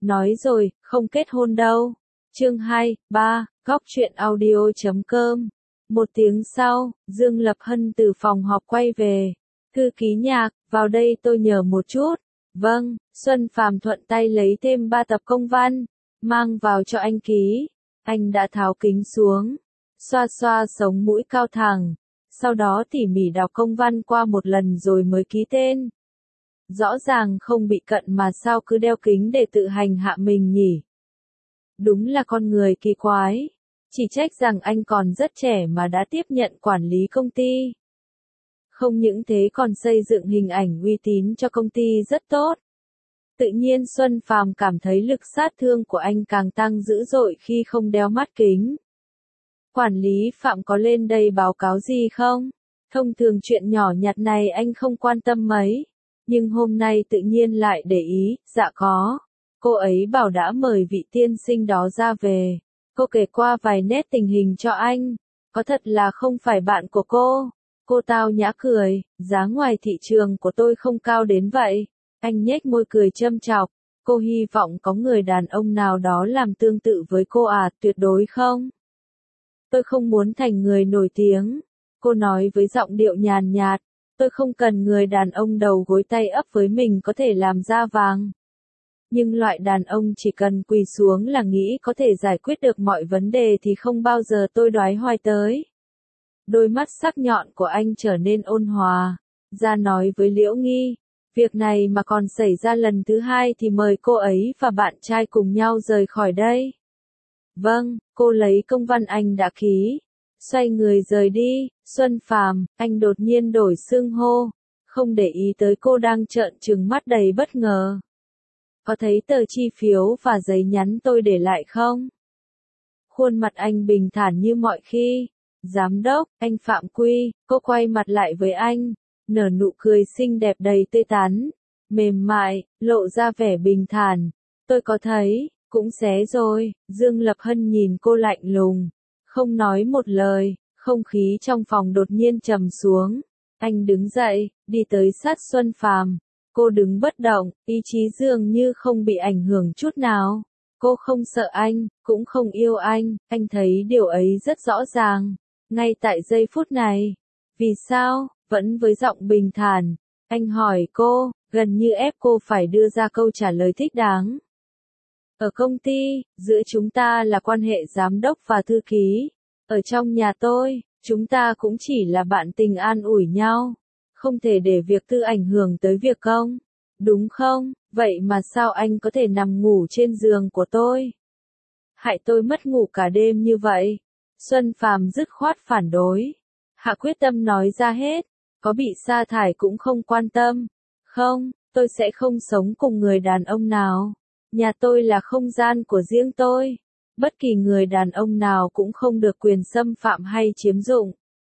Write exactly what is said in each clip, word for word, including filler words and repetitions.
Nói rồi, không kết hôn đâu. Chương hai, ba, góc truyện audio chấm com. Một tiếng sau, Dương Lập Hân từ phòng họp quay về. Thư ký Nhạc, vào đây tôi nhờ một chút. Vâng, Xuân Phàm thuận tay lấy thêm ba tập công văn, mang vào cho anh ký. Anh đã tháo kính xuống, xoa xoa sống mũi cao thẳng, sau đó tỉ mỉ đọc công văn qua một lần rồi mới ký tên. Rõ ràng không bị cận mà sao cứ đeo kính để tự hành hạ mình nhỉ? Đúng là con người kỳ quái. Chỉ trách rằng anh còn rất trẻ mà đã tiếp nhận quản lý công ty. Không những thế còn xây dựng hình ảnh uy tín cho công ty rất tốt. Tự nhiên Xuân Phàm cảm thấy lực sát thương của anh càng tăng dữ dội khi không đeo mắt kính. Quản lý Phạm có lên đây báo cáo gì không? Thông thường chuyện nhỏ nhặt này anh không quan tâm mấy. Nhưng hôm nay tự nhiên lại để ý, dạ có. Cô ấy bảo đã mời vị tiên sinh đó ra về. Cô kể qua vài nét tình hình cho anh. Có thật là không phải bạn của cô. Cô tao nhã cười, giá ngoài thị trường của tôi không cao đến vậy. Anh nhếch môi cười châm chọc. Cô hy vọng có người đàn ông nào đó làm tương tự với cô à, tuyệt đối không. Tôi không muốn thành người nổi tiếng. Cô nói với giọng điệu nhàn nhạt. Tôi không cần người đàn ông đầu gối tay ấp với mình có thể làm ra vàng. Nhưng loại đàn ông chỉ cần quỳ xuống là nghĩ có thể giải quyết được mọi vấn đề thì không bao giờ tôi đoái hoài tới. Đôi mắt sắc nhọn của anh trở nên ôn hòa, ra nói với Liễu Nghi, việc này mà còn xảy ra lần thứ hai thì mời cô ấy và bạn trai cùng nhau rời khỏi đây. Vâng, cô lấy công văn anh đã ký, xoay người rời đi. Xuân Phàm, anh đột nhiên đổi xưng hô, không để ý tới cô đang trợn trừng mắt đầy bất ngờ. Có thấy tờ chi phiếu và giấy nhắn tôi để lại không? Khuôn mặt anh bình thản như mọi khi. Giám đốc, anh Phạm Quy, cô quay mặt lại với anh, nở nụ cười xinh đẹp đầy tươi tắn, mềm mại, lộ ra vẻ bình thản. Tôi có thấy, cũng xé rồi. Dương Lập Hân nhìn cô lạnh lùng, không nói một lời, không khí trong phòng đột nhiên trầm xuống. Anh đứng dậy, đi tới sát Xuân Phàm. Cô đứng bất động, ý chí dường như không bị ảnh hưởng chút nào. Cô không sợ anh, cũng không yêu anh, anh thấy điều ấy rất rõ ràng. Ngay tại giây phút này. Vì sao? Vẫn với giọng bình thản. Anh hỏi cô, gần như ép cô phải đưa ra câu trả lời thích đáng. Ở công ty, giữa chúng ta là quan hệ giám đốc và thư ký. Ở trong nhà tôi, chúng ta cũng chỉ là bạn tình an ủi nhau. Không thể để việc tư ảnh hưởng tới việc công. Đúng không? Vậy mà sao anh có thể nằm ngủ trên giường của tôi? Hại tôi mất ngủ cả đêm như vậy. Xuân Phàm dứt khoát phản đối. Hạ quyết tâm nói ra hết. Có bị sa thải cũng không quan tâm. Không, tôi sẽ không sống cùng người đàn ông nào. Nhà tôi là không gian của riêng tôi. Bất kỳ người đàn ông nào cũng không được quyền xâm phạm hay chiếm dụng.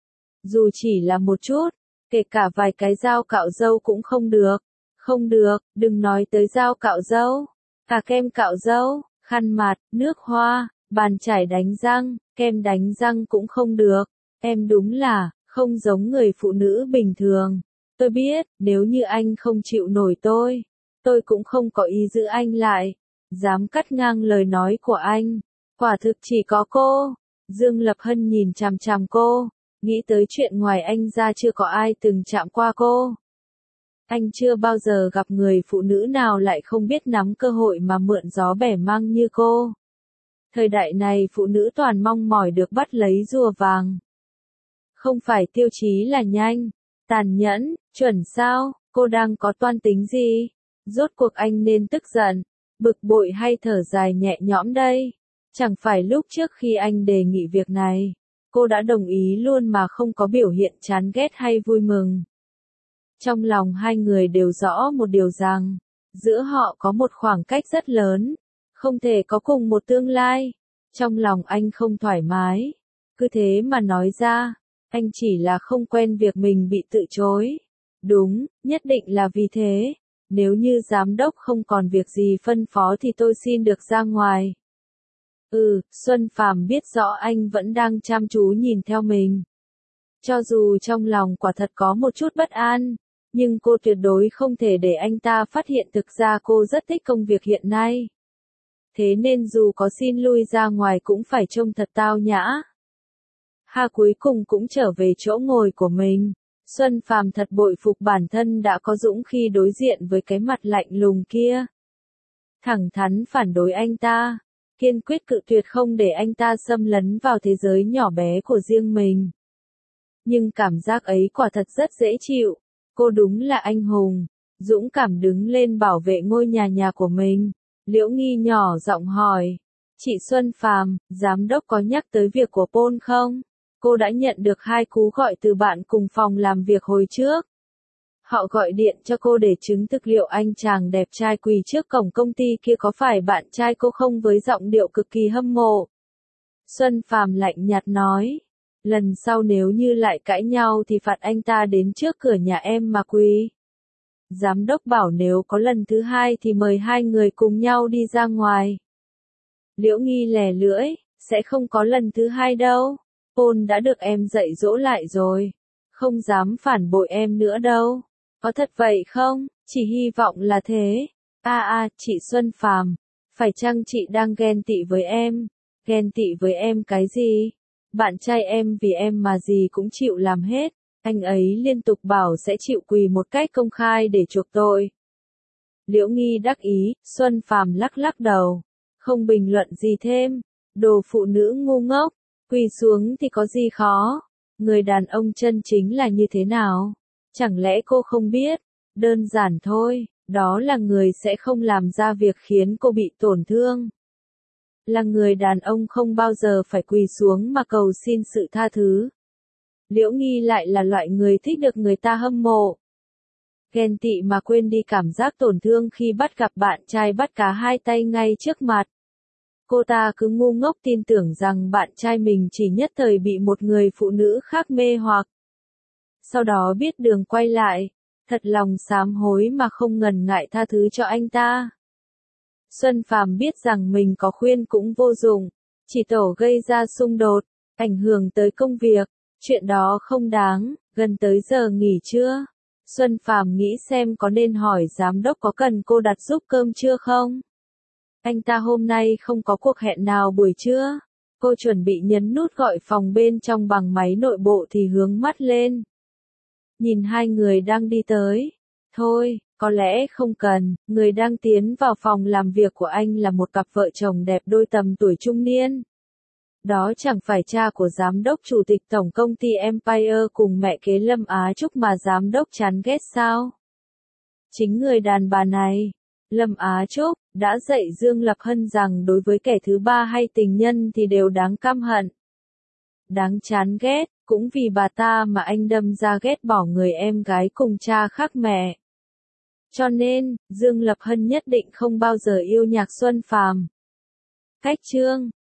Dù chỉ là một chút, kể cả vài cái dao cạo râu cũng không được. Không được, đừng nói tới dao cạo râu. Cả kem cạo râu, khăn mặt, nước hoa, bàn chải đánh răng, kem đánh răng cũng không được. Em đúng là, không giống người phụ nữ bình thường. Tôi biết, nếu như anh không chịu nổi tôi, tôi cũng không có ý giữ anh lại. Dám cắt ngang lời nói của anh. Quả thực chỉ có cô. Dương Lập Hân nhìn chằm chằm cô, nghĩ tới chuyện ngoài anh ra chưa có ai từng chạm qua cô. Anh chưa bao giờ gặp người phụ nữ nào lại không biết nắm cơ hội mà mượn gió bẻ măng như cô. Thời đại này phụ nữ toàn mong mỏi được bắt lấy rùa vàng. Không phải tiêu chí là nhanh, tàn nhẫn, chuẩn sao, cô đang có toan tính gì? Rốt cuộc anh nên tức giận, bực bội hay thở dài nhẹ nhõm đây? Chẳng phải lúc trước khi anh đề nghị việc này, cô đã đồng ý luôn mà không có biểu hiện chán ghét hay vui mừng. Trong lòng hai người đều rõ một điều rằng, giữa họ có một khoảng cách rất lớn, không thể có cùng một tương lai. Trong lòng anh không thoải mái, cứ thế mà nói ra, anh chỉ là không quen việc mình bị từ chối. Đúng, nhất định là vì thế. Nếu như giám đốc không còn việc gì phân phó thì tôi xin được ra ngoài. Ừ, Xuân Phàm biết rõ anh vẫn đang chăm chú nhìn theo mình. Cho dù trong lòng quả thật có một chút bất an, nhưng cô tuyệt đối không thể để anh ta phát hiện thực ra cô rất thích công việc hiện nay. thế nên dù có xin lui ra ngoài cũng phải trông thật tao nhã. Hà cuối cùng cũng trở về chỗ ngồi của mình. Xuân Phàm thật bội phục bản thân đã có dũng khi đối diện với cái mặt lạnh lùng kia. Thẳng thắn phản đối anh ta, kiên quyết cự tuyệt không để anh ta xâm lấn vào thế giới nhỏ bé của riêng mình. Nhưng cảm giác ấy quả thật rất dễ chịu. Cô đúng là anh hùng, dũng cảm đứng lên bảo vệ ngôi nhà nhà của mình. Liễu Nghi nhỏ giọng hỏi, chị Xuân Phàm, giám đốc có nhắc tới việc của Paul không? Cô đã nhận được hai cú gọi từ bạn cùng phòng làm việc hồi trước. Họ gọi điện cho cô để chứng thực liệu anh chàng đẹp trai quỳ trước cổng công ty kia có phải bạn trai cô không, với giọng điệu cực kỳ hâm mộ. Xuân Phàm lạnh nhạt nói, lần sau nếu như lại cãi nhau thì phạt anh ta đến trước cửa nhà em mà quỳ. Giám đốc bảo nếu có lần thứ hai thì mời hai người cùng nhau đi ra ngoài. Liễu Nghi lè lưỡi, sẽ không có lần thứ hai đâu. Paul đã được em dạy dỗ lại rồi. Không dám phản bội em nữa đâu. Có thật vậy không? Chỉ hy vọng là thế. A a, à, chị Xuân Phàm, phải chăng chị đang ghen tị với em? Ghen tị với em cái gì? Bạn trai em vì em mà gì cũng chịu làm hết. Anh ấy liên tục bảo sẽ chịu quỳ một cách công khai để chuộc tội. Liễu Nghi đắc ý, Xuân Phàm lắc lắc đầu. Không bình luận gì thêm. Đồ phụ nữ ngu ngốc. Quỳ xuống thì có gì khó. Người đàn ông chân chính là như thế nào? Chẳng lẽ cô không biết? Đơn giản thôi, đó là người sẽ không làm ra việc khiến cô bị tổn thương. Là người đàn ông không bao giờ phải quỳ xuống mà cầu xin sự tha thứ. Liễu Nghi lại là loại người thích được người ta hâm mộ. Ghen tị mà quên đi cảm giác tổn thương khi bắt gặp bạn trai bắt cá hai tay ngay trước mặt. Cô ta cứ ngu ngốc tin tưởng rằng bạn trai mình chỉ nhất thời bị một người phụ nữ khác mê hoặc. Sau đó biết đường quay lại, thật lòng sám hối mà không ngần ngại tha thứ cho anh ta. Xuân Phàm biết rằng mình có khuyên cũng vô dụng, chỉ tổ gây ra xung đột, ảnh hưởng tới công việc, chuyện đó không đáng. Gần tới giờ nghỉ trưa, Xuân Phàm nghĩ xem có nên hỏi giám đốc có cần cô đặt giúp cơm trưa không. Anh ta hôm nay không có cuộc hẹn nào buổi trưa. Cô chuẩn bị nhấn nút gọi phòng bên trong bằng máy nội bộ thì hướng mắt lên. Nhìn hai người đang đi tới. Thôi, có lẽ không cần. Người đang tiến vào phòng làm việc của anh là một cặp vợ chồng đẹp đôi tầm tuổi trung niên. Đó chẳng phải cha của giám đốc chủ tịch tổng công ty Empire cùng mẹ kế Lâm Á Trúc mà giám đốc chán ghét sao? Chính người đàn bà này, Lâm Á Trúc, đã dạy Dương Lập Hân rằng đối với kẻ thứ ba hay tình nhân thì đều đáng căm hận. Đáng chán ghét, cũng vì bà ta mà anh đâm ra ghét bỏ người em gái cùng cha khác mẹ. Cho nên, Dương Lập Hân nhất định không bao giờ yêu Nhạc Xuân Phàm. Cách chương